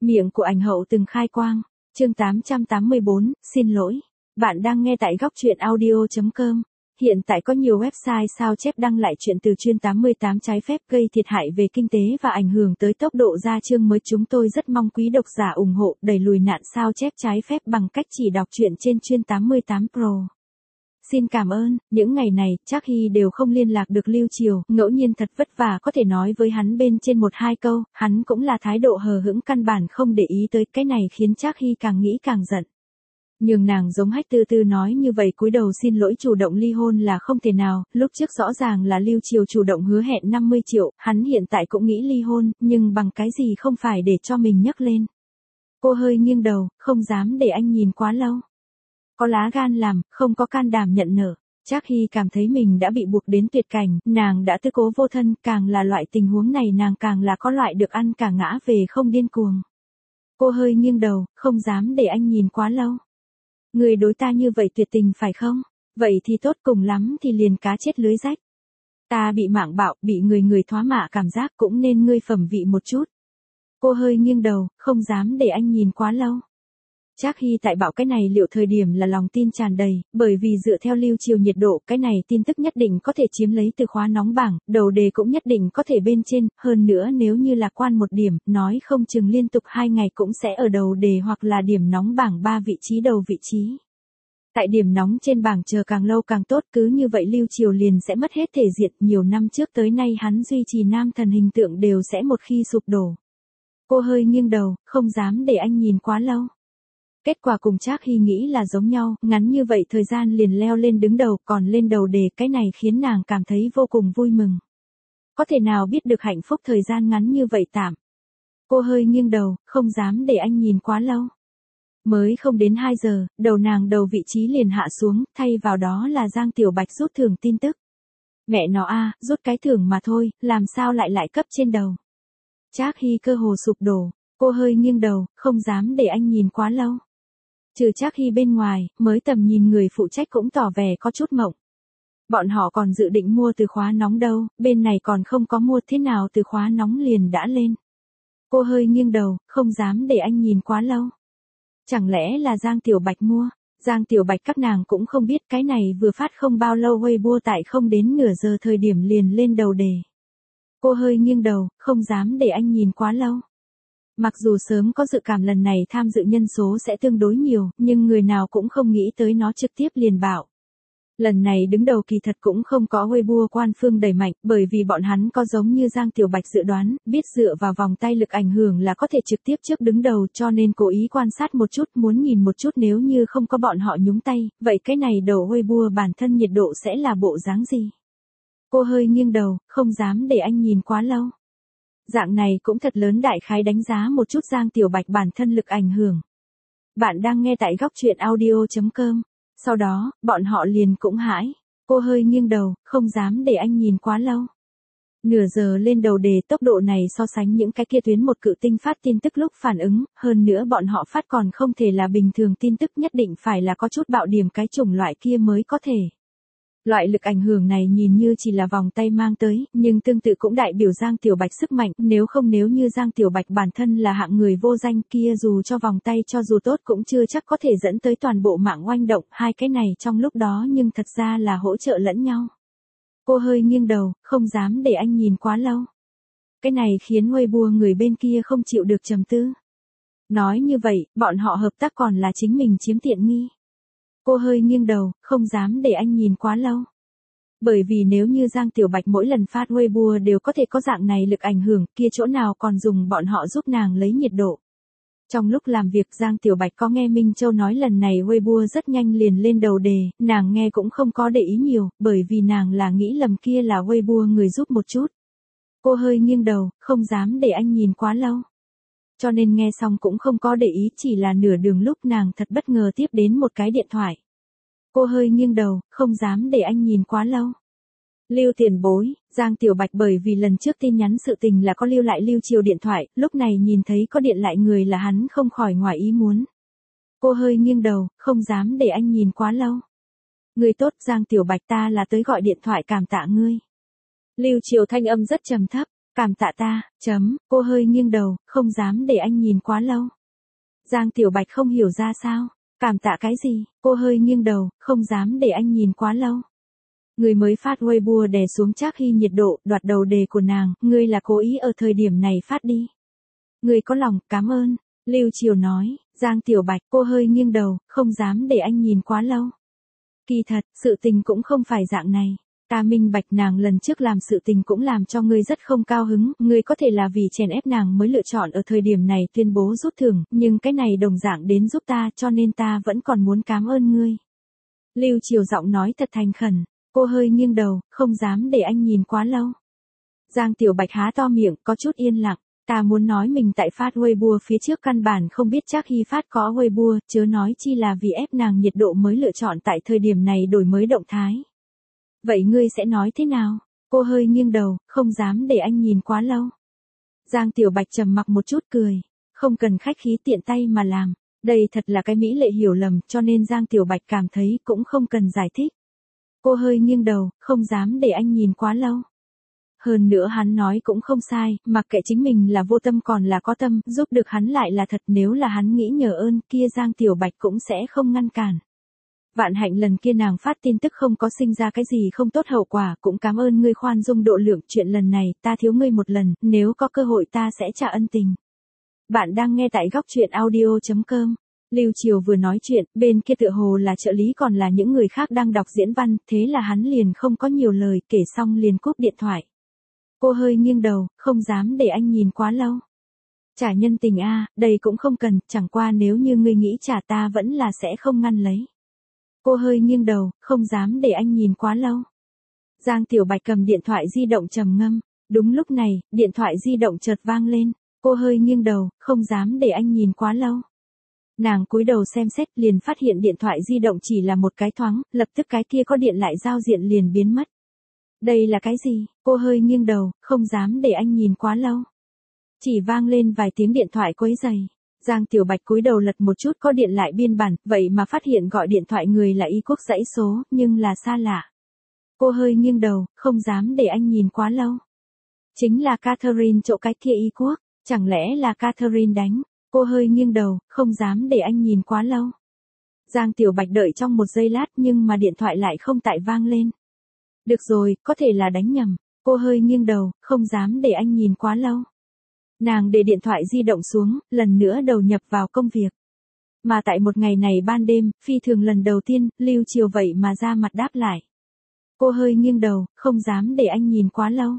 Miệng của ảnh hậu từng khai quang. Chương 884, xin lỗi. Bạn đang nghe tại góc truyện audio.com. Hiện tại có nhiều website sao chép đăng lại chuyện từ chuyên 88 trái phép gây thiệt hại về kinh tế và ảnh hưởng tới tốc độ ra chương mới. Chúng tôi rất mong quý độc giả ủng hộ đẩy lùi nạn sao chép trái phép bằng cách chỉ đọc truyện trên chuyên 88 Pro. Xin cảm ơn. Những ngày này, Trác Hy đều không liên lạc được Lưu Triều, ngẫu nhiên thật vất vả có thể nói với hắn bên trên một hai câu, hắn cũng là thái độ hờ hững căn bản không để ý tới. Cái này khiến Trác Hy càng nghĩ càng giận. Nhưng nàng giống hách từ từ nói như vậy, cúi đầu xin lỗi chủ động ly hôn là không thể nào. Lúc trước rõ ràng là Lưu Triều chủ động hứa hẹn 50 triệu, hắn hiện tại cũng nghĩ ly hôn, nhưng bằng cái gì không phải để cho mình nhấc lên. Cô hơi nghiêng đầu, không dám để anh nhìn quá lâu. Có lá gan làm, không có can đảm nhận nợ. Trác Hy cảm thấy mình đã bị buộc đến tuyệt cảnh, nàng đã tư cố vô thân, càng là loại tình huống này nàng càng là có loại được ăn cả ngã về không điên cuồng. Cô hơi nghiêng đầu, không dám để anh nhìn quá lâu. Người đối ta như vậy tuyệt tình phải không? Vậy thì tốt, cùng lắm thì liền cá chết lưới rách. Ta bị mạng bạo, bị người thoá mạ cảm giác cũng nên ngươi phẩm vị một chút. Cô hơi nghiêng đầu, không dám để anh nhìn quá lâu. Trác Hy tại bảo cái này liệu thời điểm là lòng tin tràn đầy, bởi vì dựa theo Lưu Triều nhiệt độ, cái này tin tức nhất định có thể chiếm lấy từ khóa nóng bảng, đầu đề cũng nhất định có thể bên trên, hơn nữa nếu như lạc quan một điểm, nói không chừng liên tục 2 ngày cũng sẽ ở đầu đề hoặc là điểm nóng bảng 3 vị trí đầu vị trí. Tại điểm nóng trên bảng chờ càng lâu càng tốt, cứ như vậy Lưu Triều liền sẽ mất hết thể diện. Nhiều năm trước tới nay hắn duy trì nam thần hình tượng đều sẽ một khi sụp đổ. Cô hơi nghiêng đầu, không dám để anh nhìn quá lâu. Kết quả cùng Trác Hy nghĩ là giống nhau, ngắn như vậy thời gian liền leo lên đứng đầu, còn lên đầu đề, cái này khiến nàng cảm thấy vô cùng vui mừng. Có thể nào biết được hạnh phúc thời gian ngắn như vậy tạm. Cô hơi nghiêng đầu, không dám để anh nhìn quá lâu. Mới không đến 2 giờ, đầu nàng đầu vị trí liền hạ xuống, thay vào đó là Giang Tiểu Bạch rút thưởng tin tức. Mẹ nó a, rút cái thưởng mà thôi, làm sao lại cấp trên đầu. Trác Hy cơ hồ sụp đổ, cô hơi nghiêng đầu, không dám để anh nhìn quá lâu. Trừ Trác Hy bên ngoài, mới tầm nhìn người phụ trách cũng tỏ vẻ có chút mộng. Bọn họ còn dự định mua từ khóa nóng đâu, bên này còn không có mua, thế nào từ khóa nóng liền đã lên. Cô hơi nghiêng đầu, không dám để anh nhìn quá lâu. Chẳng lẽ là Giang Tiểu Bạch mua? Giang Tiểu Bạch các nàng cũng không biết, cái này vừa phát không bao lâu Weibo tại không đến nửa giờ thời điểm liền lên đầu đề. Cô hơi nghiêng đầu, không dám để anh nhìn quá lâu. Mặc dù sớm có dự cảm lần này tham dự nhân số sẽ tương đối nhiều, nhưng người nào cũng không nghĩ tới nó trực tiếp liền bạo. Lần này đứng đầu kỳ thật cũng không có Weibo quan phương đẩy mạnh, bởi vì bọn hắn có giống như Giang Tiểu Bạch dự đoán, biết dựa vào vòng tay lực ảnh hưởng là có thể trực tiếp trước đứng đầu, cho nên cố ý quan sát một chút, muốn nhìn một chút nếu như không có bọn họ nhúng tay, vậy cái này đầu Weibo bản thân nhiệt độ sẽ là bộ dáng gì? Cô hơi nghiêng đầu, không dám để anh nhìn quá lâu. Dạng này cũng thật lớn, đại khái đánh giá một chút Giang Tiểu Bạch bản thân lực ảnh hưởng. Bạn đang nghe tại góc truyện audio.com. Sau đó, bọn họ liền cũng hãi. Cô hơi nghiêng đầu, không dám để anh nhìn quá lâu. Nửa giờ lên đầu đề, tốc độ này so sánh những cái kia tuyến một cự tinh phát tin tức lúc phản ứng, hơn nữa bọn họ phát còn không thể là bình thường tin tức, nhất định phải là có chút bạo điểm cái chủng loại kia mới có thể. Loại lực ảnh hưởng này nhìn như chỉ là vòng tay mang tới, nhưng tương tự cũng đại biểu Giang Tiểu Bạch sức mạnh, nếu như Giang Tiểu Bạch bản thân là hạng người vô danh kia, dù cho vòng tay cho dù tốt cũng chưa chắc có thể dẫn tới toàn bộ mạng oanh động, hai cái này trong lúc đó nhưng thật ra là hỗ trợ lẫn nhau. Cô hơi nghiêng đầu, không dám để anh nhìn quá lâu. Cái này khiến Weibo người bên kia không chịu được trầm tư. Nói như vậy, bọn họ hợp tác còn là chính mình chiếm tiện nghi. Cô hơi nghiêng đầu, không dám để anh nhìn quá lâu. Bởi vì nếu như Giang Tiểu Bạch mỗi lần phát Weibo đều có thể có dạng này lực ảnh hưởng, kia chỗ nào còn dùng bọn họ giúp nàng lấy nhiệt độ. Trong lúc làm việc Giang Tiểu Bạch có nghe Minh Châu nói lần này Weibo rất nhanh liền lên đầu đề, nàng nghe cũng không có để ý nhiều, bởi vì nàng là nghĩ lầm kia là Weibo người giúp một chút. Cô hơi nghiêng đầu, không dám để anh nhìn quá lâu. Cho nên nghe xong cũng không có để ý, chỉ là nửa đường lúc nàng thật bất ngờ tiếp đến một cái điện thoại. Cô hơi nghiêng đầu, không dám để anh nhìn quá lâu. Lưu tiền bối, Giang Tiểu Bạch bởi vì lần trước tin nhắn sự tình là có lưu lại Lưu Triều điện thoại, lúc này nhìn thấy có điện lại người là hắn không khỏi ngoài ý muốn. Cô hơi nghiêng đầu, không dám để anh nhìn quá lâu. Người tốt Giang Tiểu Bạch, ta là tới gọi điện thoại cảm tạ ngươi. Lưu Triều thanh âm rất trầm thấp. Cảm tạ ta, cô hơi nghiêng đầu, không dám để anh nhìn quá lâu. Giang Tiểu Bạch không hiểu ra sao. Cảm tạ cái gì? Cô hơi nghiêng đầu, không dám để anh nhìn quá lâu. Người mới phát Weibo đè xuống Trác Hy nhiệt độ, đoạt đầu đề của nàng, ngươi là cố ý ở thời điểm này phát đi. Ngươi có lòng, cảm ơn. Lưu Triều nói, Giang Tiểu Bạch, cô hơi nghiêng đầu, không dám để anh nhìn quá lâu. Kỳ thật, sự tình cũng không phải dạng này. Ta minh bạch nàng lần trước làm sự tình cũng làm cho ngươi rất không cao hứng, ngươi có thể là vì chèn ép nàng mới lựa chọn ở thời điểm này tuyên bố rút thưởng, nhưng cái này đồng dạng đến giúp ta cho nên ta vẫn còn muốn cảm ơn ngươi. Lưu Triều giọng nói thật thành khẩn, cô hơi nghiêng đầu, không dám để anh nhìn quá lâu. Giang Tiểu Bạch há to miệng, có chút yên lặng. Ta muốn nói mình tại phát Weibo phía trước căn bản không biết Trác Hy phát có Weibo, chớ nói chi là vì ép nàng nhiệt độ mới lựa chọn tại thời điểm này đổi mới động thái. Vậy ngươi sẽ nói thế nào? Cô hơi nghiêng đầu, không dám để anh nhìn quá lâu. Giang Tiểu Bạch trầm mặc một chút cười, không cần khách khí tiện tay mà làm. Đây thật là cái mỹ lệ hiểu lầm cho nên Giang Tiểu Bạch cảm thấy cũng không cần giải thích. Cô hơi nghiêng đầu, không dám để anh nhìn quá lâu. Hơn nữa hắn nói cũng không sai, mặc kệ chính mình là vô tâm còn là có tâm, giúp được hắn lại là thật, nếu là hắn nghĩ nhờ ơn kia Giang Tiểu Bạch cũng sẽ không ngăn cản. Vạn hạnh lần kia nàng phát tin tức không có sinh ra cái gì không tốt hậu quả, cũng cảm ơn ngươi khoan dung độ lượng, chuyện lần này ta thiếu ngươi một lần, nếu có cơ hội ta sẽ trả ân tình. Bạn đang nghe tại góc truyện audio.com. Lưu Triều vừa nói chuyện, bên kia tựa hồ là trợ lý còn là những người khác đang đọc diễn văn, thế là hắn liền không có nhiều lời, kể xong liền cúp điện thoại. Cô hơi nghiêng đầu, không dám để anh nhìn quá lâu. Trả nhân tình a, đây cũng không cần, chẳng qua nếu như ngươi nghĩ trả ta vẫn là sẽ không ngăn lấy. Cô hơi nghiêng đầu, không dám để anh nhìn quá lâu. Giang Tiểu Bạch cầm điện thoại di động trầm ngâm. Đúng lúc này, điện thoại di động chợt vang lên. Cô hơi nghiêng đầu, không dám để anh nhìn quá lâu. Nàng cúi đầu xem xét liền phát hiện điện thoại di động chỉ là một cái thoáng, lập tức cái kia có điện lại giao diện liền biến mất. Đây là cái gì? Cô hơi nghiêng đầu, không dám để anh nhìn quá lâu. Chỉ vang lên vài tiếng điện thoại quấy rầy. Giang Tiểu Bạch cúi đầu lật một chút có điện lại biên bản, vậy mà phát hiện gọi điện thoại người là Y Quốc dãy số, nhưng là xa lạ. Cô hơi nghiêng đầu, không dám để anh nhìn quá lâu. Chính là Catherine chỗ cái kia Y Quốc, chẳng lẽ là Catherine đánh? Cô hơi nghiêng đầu, không dám để anh nhìn quá lâu. Giang Tiểu Bạch đợi trong một giây lát nhưng mà điện thoại lại không tại vang lên. Được rồi, có thể là đánh nhầm. Cô hơi nghiêng đầu, không dám để anh nhìn quá lâu. Nàng để điện thoại di động xuống, lần nữa đầu nhập vào công việc. Mà tại một ngày này ban đêm, phi thường lần đầu tiên, Lưu Triều vậy mà ra mặt đáp lại. Cô hơi nghiêng đầu, không dám để anh nhìn quá lâu.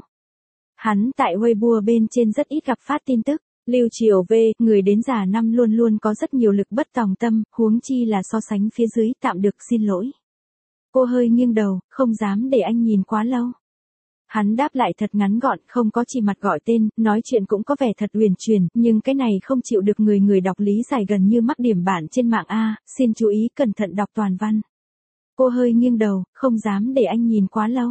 Hắn tại Weibo bên trên rất ít gặp phát tin tức. Lưu Triều V, người đến già năm luôn luôn có rất nhiều lực bất tòng tâm, huống chi là so sánh phía dưới, tạm được xin lỗi. Cô hơi nghiêng đầu, không dám để anh nhìn quá lâu. Hắn đáp lại thật ngắn gọn, không có chỉ mặt gọi tên, nói chuyện cũng có vẻ thật huyền truyền, nhưng cái này không chịu được người đọc lý giải gần như mắc điểm bản trên mạng A, xin chú ý cẩn thận đọc toàn văn. Cô hơi nghiêng đầu, không dám để anh nhìn quá lâu.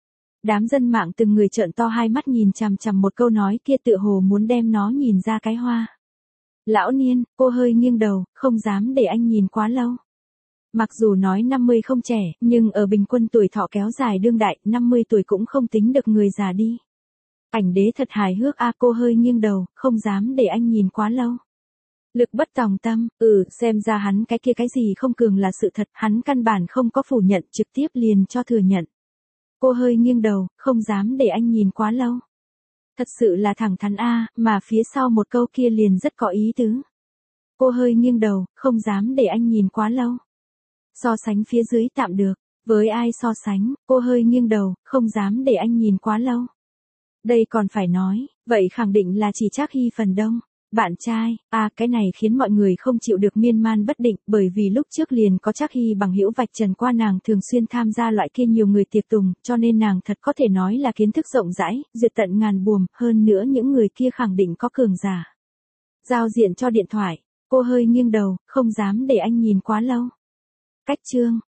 Đám dân mạng từng người trợn to hai mắt nhìn chằm chằm một câu nói kia tựa hồ muốn đem nó nhìn ra cái hoa. Lão niên, cô hơi nghiêng đầu, không dám để anh nhìn quá lâu. Mặc dù nói 50 không trẻ, nhưng ở bình quân tuổi thọ kéo dài đương đại, 50 tuổi cũng không tính được người già đi. Ảnh đế thật hài hước a, cô hơi nghiêng đầu, không dám để anh nhìn quá lâu. Lực bất tòng tâm, xem ra hắn cái kia cái gì không cường là sự thật, hắn căn bản không có phủ nhận, trực tiếp liền cho thừa nhận. Cô hơi nghiêng đầu, không dám để anh nhìn quá lâu. Thật sự là thẳng thắn a, mà phía sau một câu kia liền rất có ý tứ. Cô hơi nghiêng đầu, không dám để anh nhìn quá lâu. So sánh phía dưới tạm được, với ai so sánh, cô hơi nghiêng đầu, không dám để anh nhìn quá lâu. Đây còn phải nói, vậy khẳng định là chỉ Trác Hy phần đông. Bạn trai, cái này khiến mọi người không chịu được miên man bất định, bởi vì lúc trước liền có Trác Hy bằng hữu vạch trần qua nàng thường xuyên tham gia loại kia nhiều người tiệc tùng, cho nên nàng thật có thể nói là kiến thức rộng rãi, duyệt tận ngàn buồm, hơn nữa những người kia khẳng định có cường giả. Giao diện cho điện thoại, cô hơi nghiêng đầu, không dám để anh nhìn quá lâu. Cách chương